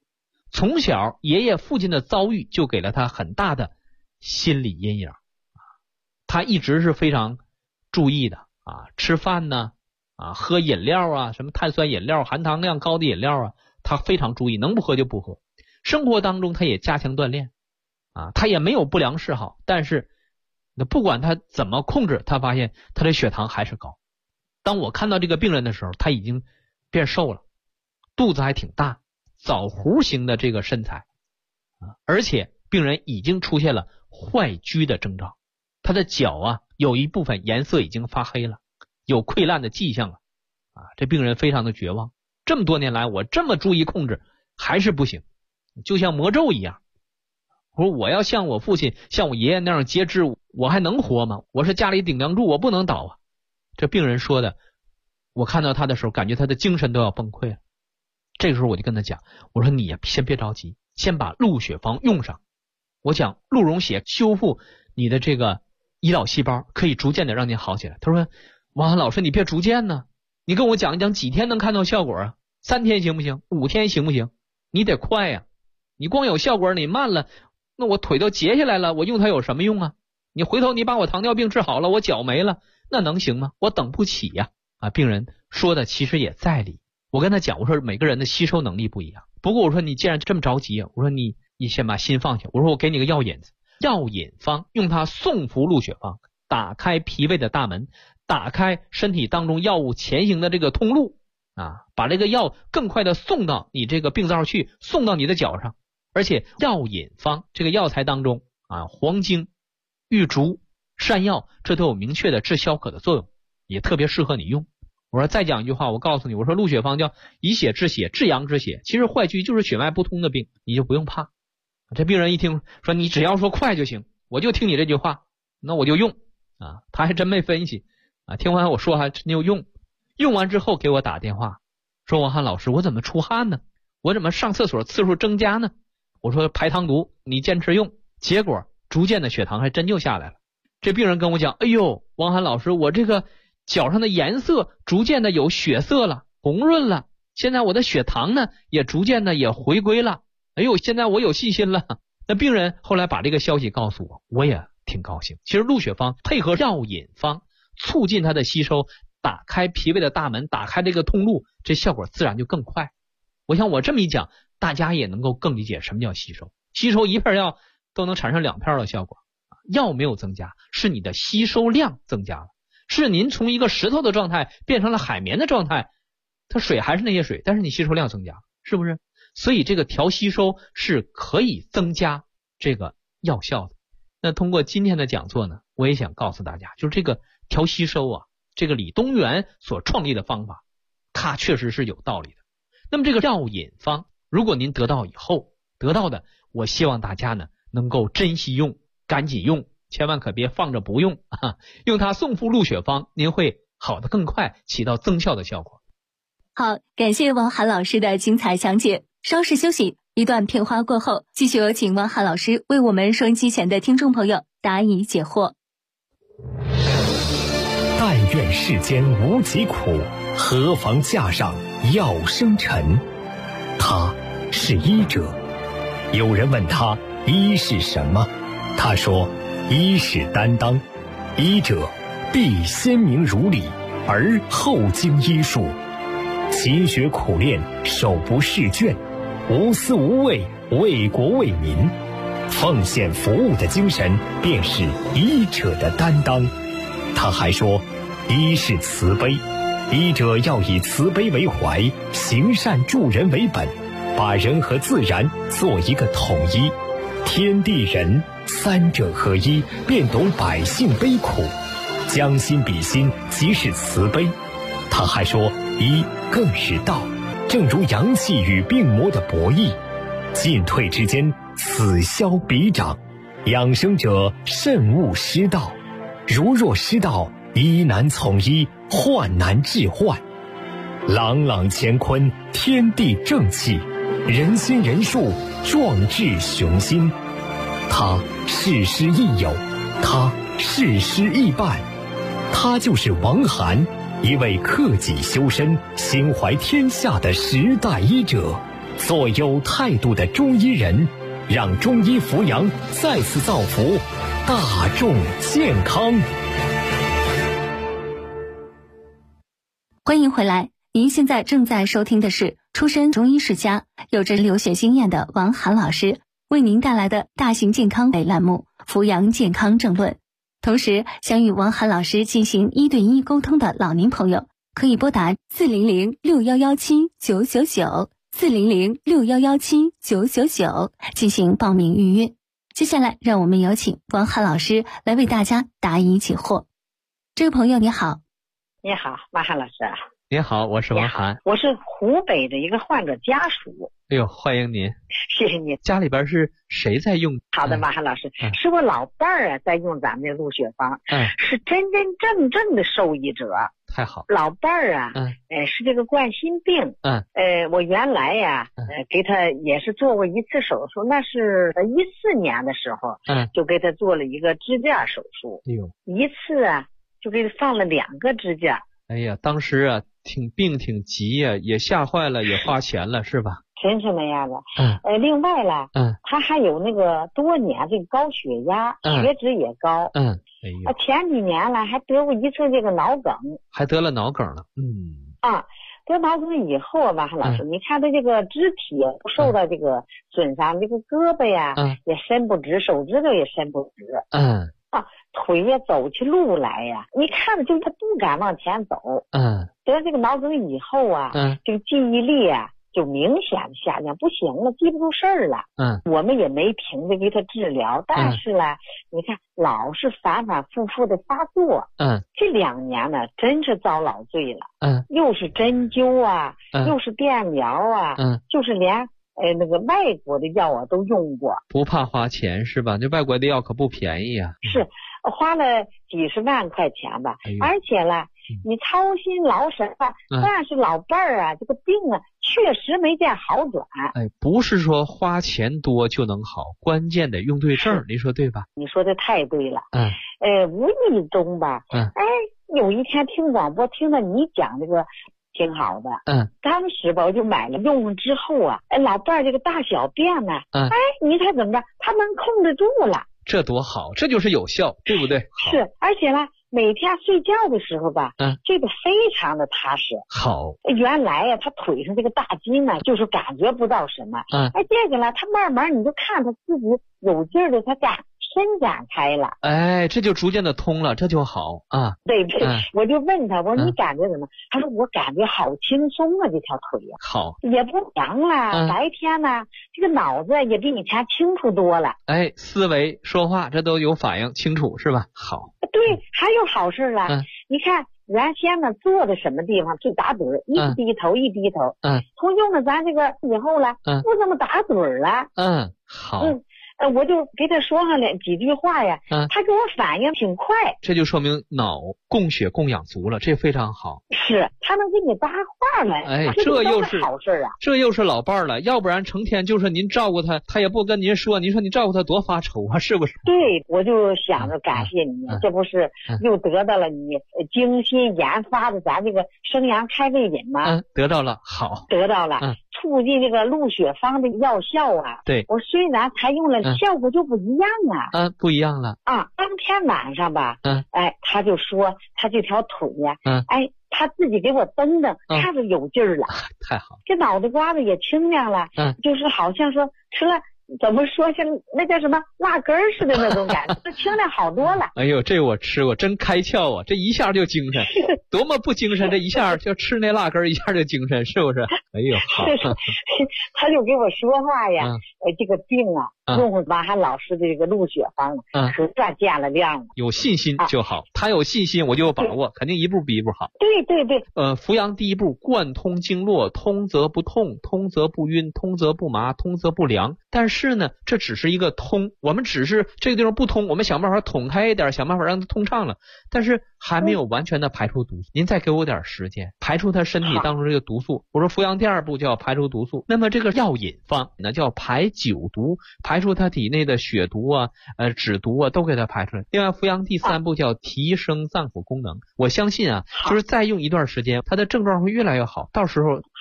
从小爷爷父亲的遭遇就给了他很大的心理阴影，他一直是非常注意的吃饭呢喝饮料什么碳酸饮料含糖量高的饮料他非常注意，能不喝就不喝。生活当中他也加强锻炼他也没有不良嗜好，但是不管他怎么控制，他发现他的血糖还是高。当我看到这个病人的时候，他已经变瘦了，肚子还挺大，枣核型的这个身材而且病人已经出现了坏疽的征兆，他的脚有一部分颜色已经发黑了，有溃烂的迹象了这病人非常的绝望。这么多年来我这么注意控制还是不行，就像魔咒一样。我说我要像我父亲像我爷爷那样截肢，我还能活吗？我是家里顶梁柱，我不能倒这病人说的，我看到他的时候感觉他的精神都要崩溃了。这个时候我就跟他讲，我说你先别着急，先把鹿血芳用上。我讲鹿茸血修复你的这个胰岛细胞，可以逐渐的让你好起来。他说王涵老师你别逐渐呢，你跟我讲一讲几天能看到效果3天行不行？5天行不行？你得快你光有效果你慢了，那我腿都截下来了，我用它有什么用你回头你把我糖尿病治好了，我脚没了，那能行吗？我等不起病人说的其实也在理。我跟他讲，我说每个人的吸收能力不一样，不过我说你既然这么着急我说你先把心放下，我说我给你个药引子，药引方用它送服鹿血芳，打开脾胃的大门，打开身体当中药物前行的这个通路把这个药更快的送到你这个病灶去，送到你的脚上。而且药引方这个药材当中黄精、玉竹、山药，这都有明确的治消渴的作用，也特别适合你用。我说再讲一句话，我告诉你，我说鹿血芳叫以血治血，治阳之血，其实坏疽就是血脉不通的病，你就不用怕。这病人一听说你只要说快就行，我就听你这句话，那我就用他还真没分析听完我说还真就用完之后给我打电话说王涵老师我怎么出汗呢？我怎么上厕所次数增加呢？我说排糖毒你坚持用，结果逐渐的血糖还真就下来了。这病人跟我讲，哎呦王涵老师，我这个脚上的颜色逐渐的有血色了，红润了，现在我的血糖呢也逐渐的也回归了，哎呦现在我有信心了。那病人后来把这个消息告诉我，我也挺高兴。其实鹿血芳配合药引方，促进它的吸收，打开脾胃的大门，打开这个通路，这效果自然就更快。我想我这么一讲，大家也能够更理解什么叫吸收。吸收一片药都能产生2片的效果，药没有增加，是你的吸收量增加了，是您从一个石头的状态变成了海绵的状态，它水还是那些水，但是你吸收量增加，是不是？所以这个调吸收是可以增加这个药效的。那通过今天的讲座呢，我也想告诉大家，就是这个调吸收这个李东垣所创立的方法，它确实是有道理的。那么这个药引方，如果您得到以后，得到的，我希望大家呢能够珍惜用，赶紧用，千万可别放着不用用它送服鹿血芳，您会好得更快，起到增效的效果。 好，感谢王涵老师的精彩讲解。稍事休息，一段片花过后，继续有请王涵老师为我们收音机前的听众朋友答疑解惑。 但愿世间无疾苦，何妨架上药生尘。他是医者。有人问他医是什么，他说医是担当，医者必先明如理，而后经医术，勤学苦练，手不释卷，无私无畏，为国为民，奉献服务的精神便是医者的担当。他还说医是慈悲，医者要以慈悲为怀，行善助人为本，把人和自然做一个统一，天地人三者合一，便懂百姓悲苦，将心比心，即是慈悲。他还说医更是道，正如阳气与病魔的博弈，进退之间，此消彼长，养生者慎勿失道，如若失道，医难从医，患难治患。朗朗乾坤，天地正气，人心人术，壮志雄心。他事师亦友，他事师亦伴，他就是王涵，一位克己修身、心怀天下的时代医者。 做有态度的中医人，让中医扶阳再次造福大众健康。 欢迎回来，您现在正在收听的是出身中医世家、有着留学经验的王涵老师为您带来的大型健康类栏目《扶阳健康正论》。同时，想与王涵老师进行1对1沟通的老年朋友，可以拨打400-6117-999 400-6117-999进行报名预约。接下来，让我们有请王涵老师来为大家答疑解惑。这位朋友你好。 你好，王涵老师。 您好，我是王涵， 我是湖北的一个患者家属。 哎呦，欢迎您， 谢谢你。 家里边是谁在用？ 好的，王涵老师，是我老伴儿啊，在用咱们这鹿血方，是真真正正的受益者。 太好。 老伴儿啊，是这个冠心病，我原来呀，给他也是做过一次手术，那是14年的时候，就给他做了一个支架手术，一次啊，就给他放了2个支架。 哎呀，当时啊，挺急呀，也吓坏了，也花钱了，是吧？ 真是那样的。另外了，他还有那个多年这个高血压，血脂也高。哎呦，前几年了还得过一次这个脑梗， 还得了脑梗了。 得脑梗以后啊，王涵老师，你看他这个肢体受到这个损伤，这个胳膊呀也伸不直，手指头也伸不直。腿呀走起路来呀，你看着就是他不敢往前走。得这个脑梗以后啊，这个记忆力啊就明显的下降，不行了，记不住事儿了。我们也没停着给他治疗，但是呢，你看老是反反复复的发作。这2年呢，真是遭老罪了。又是针灸啊，又是电疗啊，就是连那个外国的药啊都用过。 不怕花钱是吧？这外国的药可不便宜啊。 是花了几十万块钱吧。而且呢，你操心劳神吧，但是老伴儿啊，这个病啊确实没见好转。 不是说花钱多就能好，关键得用对症，您说对吧？ 你说的太对了。无意中吧，有一天听广播，听到你讲这个挺好的。当时吧我就买了，用之后啊，老伴儿这个大小便呢，你猜怎么着？他能控制住了。 这多好，这就是有效，对不对？ 是，而且呢，每天睡觉的时候吧，这个非常的踏实。 好， 原来呀，他腿上这个大筋呢，就是感觉不到什么。这个呢，他慢慢你就看他自己有劲儿的，他伸展开了。 这就逐渐的通了，这就好啊。 对，我就问他，我说你感觉怎么？他说我感觉好轻松啊，这条腿呀。好，也不凉了。白天呢，这个脑子也比以前清楚多了。 思维说话这都有反应，清楚是吧？好。 对，还有好事了。你看原先呢坐的什么地方最打盹儿，一低头。从用了咱这个以后了，不这么打盹儿了。 好。 我就给他说上几句话呀，他给我反应挺快。 这就说明脑供血供氧足了，这非常好。 是，他能给你搭话来。 这又是好事啊！ 这又是老伴儿了，要不然成天就是您照顾他，他也不跟您说，您说你照顾他多发愁啊，是不是？ 对，我就想着感谢你，这不是又得到了你精心研发的咱这个生阳开胃饮吗？ 得到了，好， 得到了。促进这个鹿血方的药效啊。对，我虽然采用了，效果就不一样啊。 不一样了。 当天晚上吧，他就说他这条腿呀，他自己给我蹬蹬，看着有劲儿了。 太好。 这脑袋瓜子也清亮了。就是好像说吃了。怎么说像那叫什么辣根儿似的那种感觉，清亮好多了。 哎呦，这我吃过，真开窍啊！这一下就精神，多么不精神，这一下就吃那辣根儿，一下就精神，是不是？哎呦，好。 他就给我说话呀，这个病啊，用王涵老师的这个鹿血方可算见了亮了。 有信心就好，他有信心，我就有把握，肯定一步比一步好。 对。 扶阳第一步，贯通经络，通则不痛，通则不晕，通则不麻，通则不凉。但是呢，这只是一个通，我们只是这个地方不通，我们想办法捅开一点，想办法让它通畅了，但是还没有完全的排出毒素。您再给我点时间，排出他身体当中这个毒素。我说扶阳第2步就要排出毒素，那么这个药引方呢叫排酒毒，排出他体内的血毒啊、脂毒啊都给他排出来。另外扶阳第3步叫提升脏腑功能。我相信啊，就是再用一段时间，他的症状会越来越好，到时候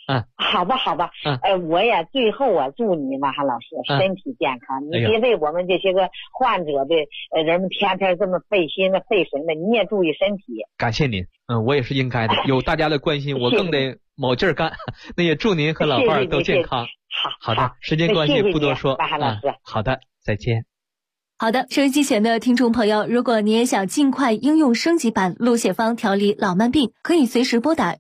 好吧，我也最后祝你马汉老师身体健康，你别为我们这些个患者的人们天天这么费心的费神的，你也注意身体。 感谢您，我也是应该的，有大家的关心，我更得卯劲儿干。那也祝您和老伴儿都健康。好的，时间关系不多说， 马汉老师。 好的，再见。 好的，收音机前的听众朋友，如果你也想尽快应用升级版鹿血芳调理老慢病，可以随时拨打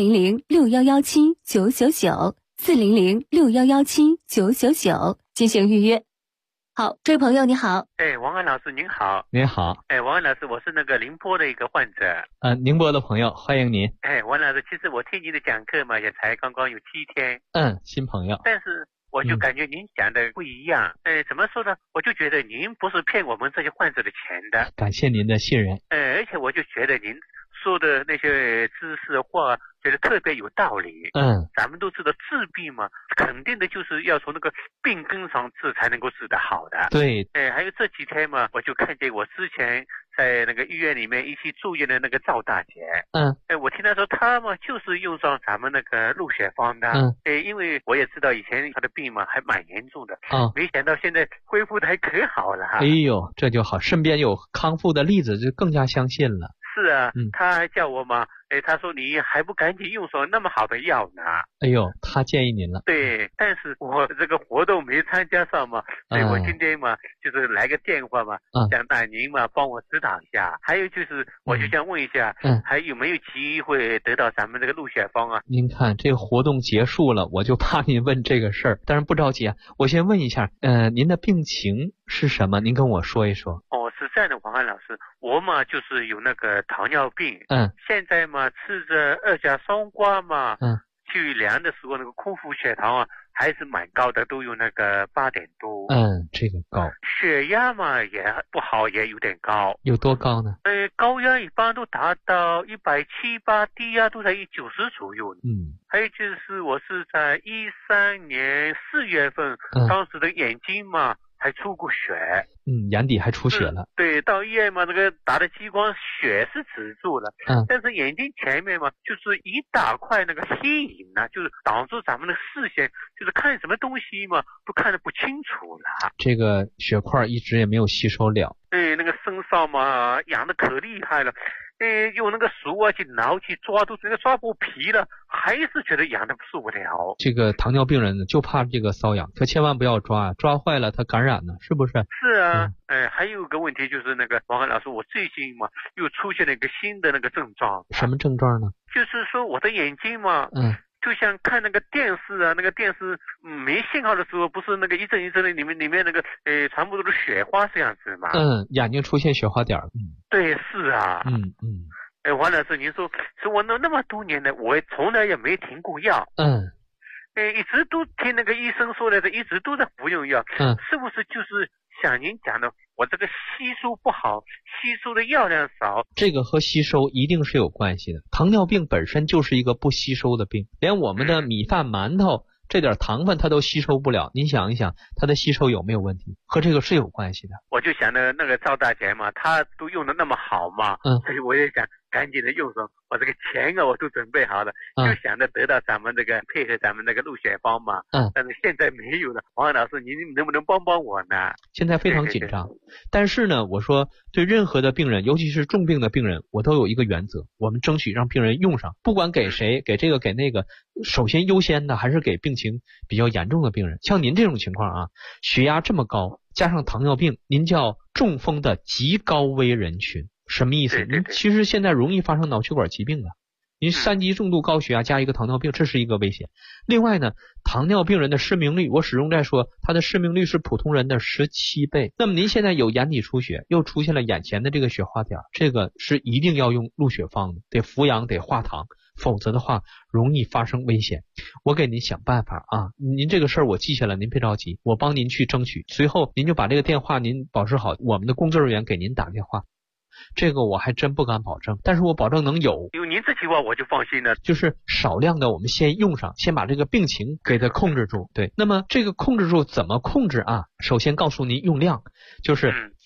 400-6117-999，400-6117-999进行预约。好，这位朋友你好。 王安老师您好。 您好。 王安老师，我是那个宁波的一个患者。 宁波的朋友，欢迎您。 王老师，其实我听您的讲课嘛，也才刚刚有7天。 新朋友。 但是我就感觉您讲的不一样。怎么说呢？我就觉得您不是骗我们这些患者的钱的。 感谢您的信任。 而且我就觉得您说的那些知识话，觉得特别有道理。咱们都知道治病嘛，肯定的就是要从那个病根上治才能够治得好的。 对。 还有这几天嘛，我就看见我之前在那个医院里面一起住院的那个赵大姐。我听她说她嘛就是用上咱们那个鹿血芳的。因为我也知道以前她的病嘛还蛮严重的。没想到现在恢复的还可好了哈。 哎呦，这就好，身边有康复的例子就更加相信了。 是啊，他还叫我嘛，他说你还不赶紧用上那么好的药呢。 哎呦，他建议您了。 对，但是我这个活动没参加上嘛，所以我今天嘛就是来个电话嘛，想让您嘛帮我指导一下。还有就是我就想问一下，还有没有机会得到咱们这个鹿血芳啊？ 您看这个活动结束了，我就怕您问这个事儿，但是不着急啊，我先问一下，您的病情是什么？您跟我说一说。 是这样的，王安老师，我嘛就是有那个糖尿病。现在嘛吃着2甲双胍嘛，去量的时候那个空腹血糖啊还是蛮高的，都有那个8点多。 这个高。 血压嘛也不好，也有点高。 有多高呢？ 高压一般都达到178，低压都在190左右。还有就是我是在13年4月份，当时的眼睛嘛还出过血。 眼底还出血了。 对，到医院嘛，那个打的激光，血是止住了。但是眼睛前面嘛，就是一大块那个黑影啊，就是挡住咱们的视线，就是看什么东西嘛，都看得不清楚了。 这个血块一直也没有吸收了。 那个身上嘛，痒得可厉害了。用那个手啊去挠去抓，都这个抓破皮了，还是觉得痒得受不了。 这个糖尿病人呢，就怕这个瘙痒，可千万不要抓，抓坏了他感染呢，是不是？ 是啊。还有个问题就是那个王安老师，我最近嘛又出现了一个新的那个症状。 什么症状呢？ 就是说我的眼睛嘛，就像看那个电视啊，那个电视没信号的时候，不是那个一阵一阵的里面那个全部都是雪花这样子嘛。 眼睛出现雪花点。 对，是啊。王老师，您说是我那么多年了，我从来也没停过药。一直都听那个医生说的，一直都在服用药。是不是就是像您讲的，我这个吸收不好，吸收的药量少？ 这个和吸收一定是有关系的。糖尿病本身就是一个不吸收的病，连我们的米饭馒头这点糖分它都吸收不了，您想一想它的吸收有没有问题？和这个是有关系的。 我就想着那个赵大姐嘛，她都用的那么好嘛，所以我也想赶紧的用上，我这个钱啊我都准备好了，就想着得到咱们这个配合咱们那个鹿血芳嘛。但是现在没有了，王安老师您能不能帮帮我呢？ 现在非常紧张。但是呢，我说对任何的病人，尤其是重病的病人，我都有一个原则，我们争取让病人用上，不管给谁，给这个给那个，首先优先的还是给病情比较严重的病人。像您这种情况啊，血压这么高，加上糖尿病，您叫中风的极高危人群。什么意思？您其实现在容易发生脑血管疾病的，您3级重度高血压加一个糖尿病，这是一个危险。另外呢，糖尿病人的失明率，我始终在说，他的失明率是普通人的17倍。那么您现在有眼底出血，又出现了眼前的这个雪花点，这个是一定要用鹿血芳的，得服养，得化糖，否则的话容易发生危险。我给您想办法啊，您这个事儿我记下了，您别着急，我帮您去争取。随后您就把这个电话您保持好，我们的工作人员给您打电话。这个我还真不敢保证，但是我保证能有。 有您这句话我就放心了。 就是少量的我们先用上，先把这个病情给它控制住。对，那么这个控制住怎么控制啊？首先告诉您用量，就是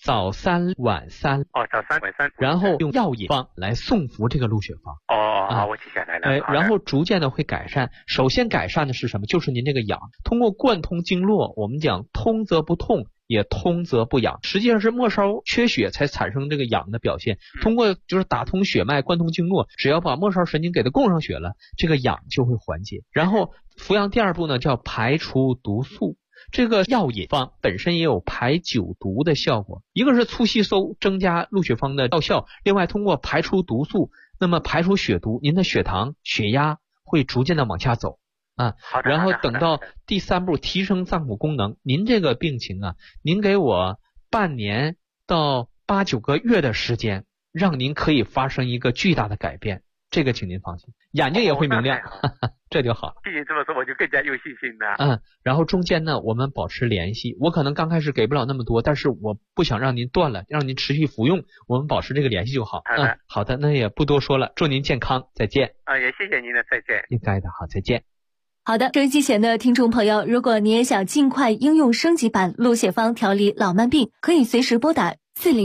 早3晚3。 早3晚3。 然后用药引方来送服这个鹿血方。 我记下来了。 然后逐渐的会改善。首先改善的是什么？就是您这个痒，通过贯通经络，我们讲通则不痛，也通则不痒，实际上是末梢缺血才产生这个痒的表现。通过就是打通血脉，贯通经络，只要把末梢神经给它供上血了，这个痒就会缓解。然后服药第2步呢，叫排除毒素。这个药引方本身也有排酒毒的效果，一个是促吸收，增加鹿血方的药效，另外通过排出毒素，那么排除血毒，您的血糖、血压会逐渐的往下走啊。然后等到第3步提升脏腑功能。您这个病情啊，您给我半年到8、9个月的时间，让您可以发生一个巨大的改变，这个请您放心，眼睛也会明亮。这就好了。 谢谢这么说，我就更加有信心了。 然后中间呢，我们保持联系。我可能刚开始给不了那么多，但是我不想让您断了，让您持续服用，我们保持这个联系就好。好的，那也不多说了，祝您健康，再见。 也谢谢您的，再见。 应该的，好，再见。 好的，收音机前的听众朋友，如果你也想尽快应用升级版鹿血方调理老慢病，可以随时拨打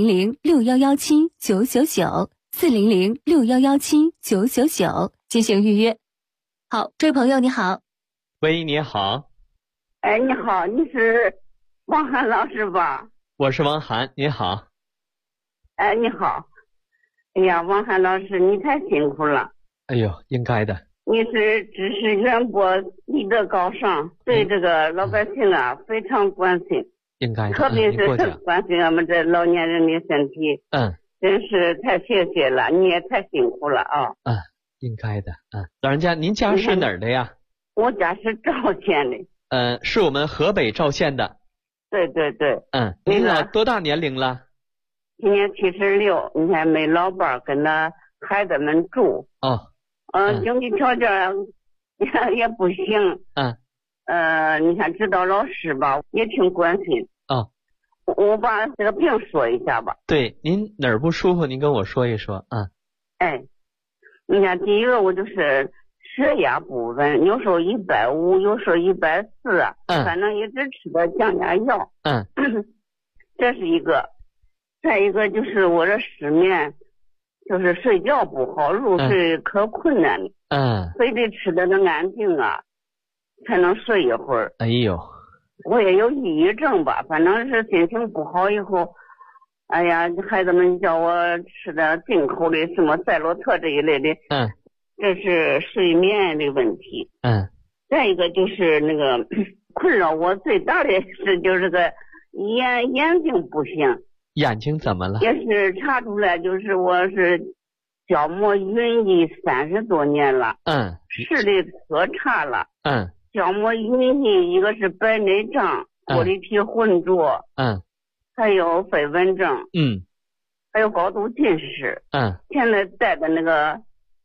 400-6117-999，400-6117-999进行预约。好，这位朋友你好。 喂，你好。 你好，你是王涵老师吧？ 我是王涵，你好。 你好。哎呀，王涵老师，你太辛苦了。 哎呦，应该的。 你是知识渊博，艺德高尚，对这个老百姓啊非常关心。 应该的。 特别是关心我们这老年人的身体。真是太谢谢了，你也太辛苦了啊。 应该的。老人家，您家是哪儿的呀？ 我家是赵县的。 是我们河北赵县的。 对对对。 您老多大年龄了？ 今年76，你看没老伴跟着孩子们住。经济条件也不行。你看指导老师吧也挺关心。我把这个病说一下吧。 对，您哪儿不舒服您跟我说一说。 你看第一个我就是血压不稳，有时候150，有时候140，反正一直吃的降压药。这是一个。再一个就是我这失眠，就是睡觉不好，入睡可困难了。非得吃的那安静啊才能睡一会儿。 哎呦， 我也有抑郁症吧，反正是心情不好以后，哎呀，孩子们叫我吃的进口的什么赛洛特这一类的。这是睡眠的问题。再一个就是那个困扰我最大的是就是个眼睛不行。 眼睛怎么了？也是查出来，就是我是角膜晕翳30多年了。视力可差了。角膜晕翳，一个是白内障、玻璃体浑浊。还有飞蚊症。还有高度近视。现在戴的那个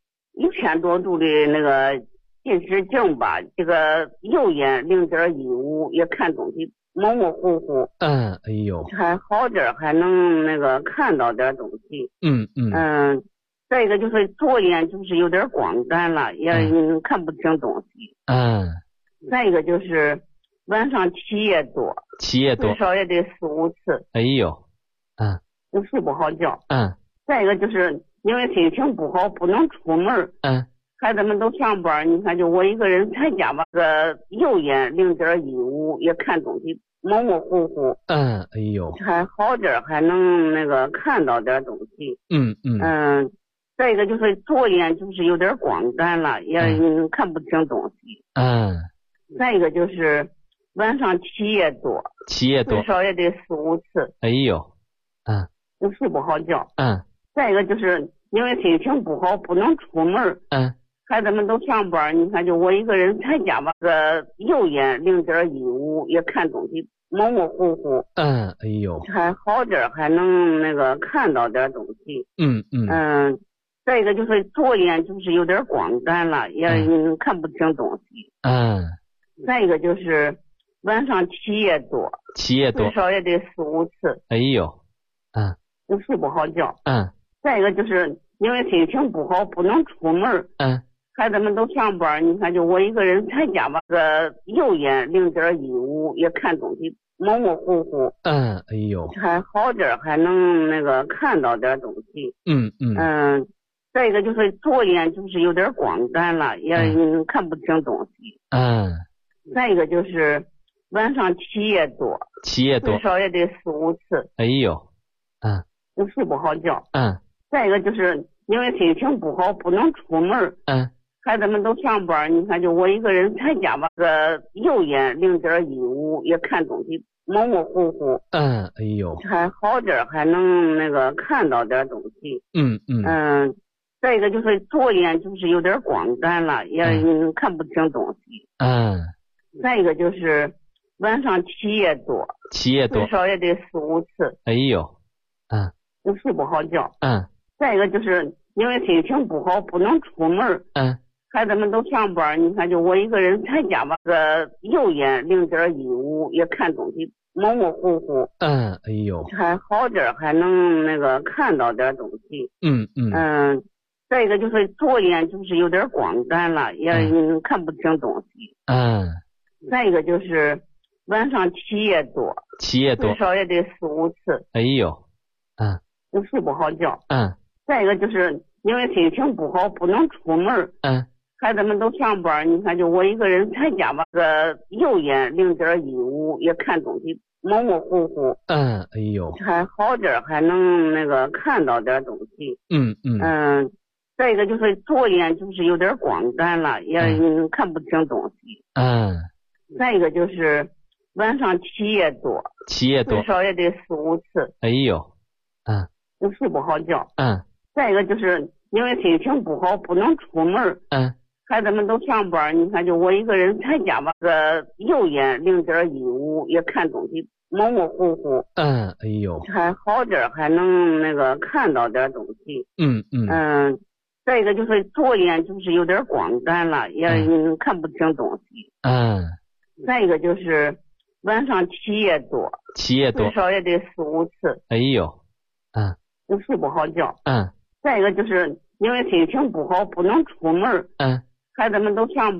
1000多度的那个近视镜吧，这个右眼0.15也看东西模模糊糊。 哎呦， 还好点，还能那个看到点东西。再一个就是左眼就是有点光淡了，也看不清东西。再一个就是晚上起夜多，最少也得4、5次。 哎呦， 就睡不好觉。再一个就是因为心情不好，不能出门。孩子们都上班，你看就我一个人在家吧，右眼0.15也看东西模模糊糊。 哎呦， 还好点，还能那个看到点东西。再一个就是左眼就是有点光淡了，也看不清东西。再一个就是晚上起夜多，最少也得4、5次。 哎呦， 就睡不好觉。再一个就是因为心情不好，不能出门。孩子们都上班，你看就我一个人在家吧，右眼0.15也看东西模模糊糊。 哎呦， 还好点，还能那个看到点东西。再一个就是左眼就是有点光淡了，也看不清东西。再一个就是晚上起夜多，最少也得4、5次。 哎呦， 就睡不好觉。再一个就是因为心情不好，不能出门。孩子们都上班，你看就我一个人在家吧，右眼0.15也看东西模模糊糊。 哎呦， 还好点，还能那个看到点东西。再一个就是左眼就是有点光感了，也看不清东西。再一个就是晚上起夜多，最少也得4、5次。 哎呦， 就睡不好觉。再一个就是因为心情不好，不能出门。孩子们都上班，你看就我一个人在家吧，右眼0.15也看东西模模糊糊。 哎呦， 还好点，还能那个看到点东西。再一个就是左眼就是有点光感了，也看不清东西。再一个就是晚上起夜多，最少也得4、5次。 哎呦， 就睡不好觉。再一个就是因为心情不好，不能出门。孩子们都上班，你看就我一个人在家吧，右眼0.15也看东西模模糊糊。 哎呦， 还好点，还能那个看到点东西。再一个就是左眼就是有点光感了，也看不清东西。再一个就是晚上起夜多，最少也得4、5次。 哎呦， 就睡不好觉。再一个就是因为心情不好，不能出门。孩子们都上班，你看就我一个人在家吧，右眼0.15也看东西模模糊糊。 哎呦， 还好点，还能那个看到点东西。再一个就是左眼就是有点光感了，也看不清东西。再一个就是晚上起夜多，最少也得4、5次。 哎呦， 就睡不好觉。再一个就是因为心情不好，不能出门。孩子们都上班，你看就我一个人在家吧，右眼0.15也看东西模模糊糊。 哎呦， 还好点，还能那个看到点东西。再一个就是左眼就是有点光感了，也看不清东西。再一个就是晚上起夜多，最少也得4、5次。 哎呦， 就睡不好觉。再一个就是因为心情不好，不能出门。孩子们都上班。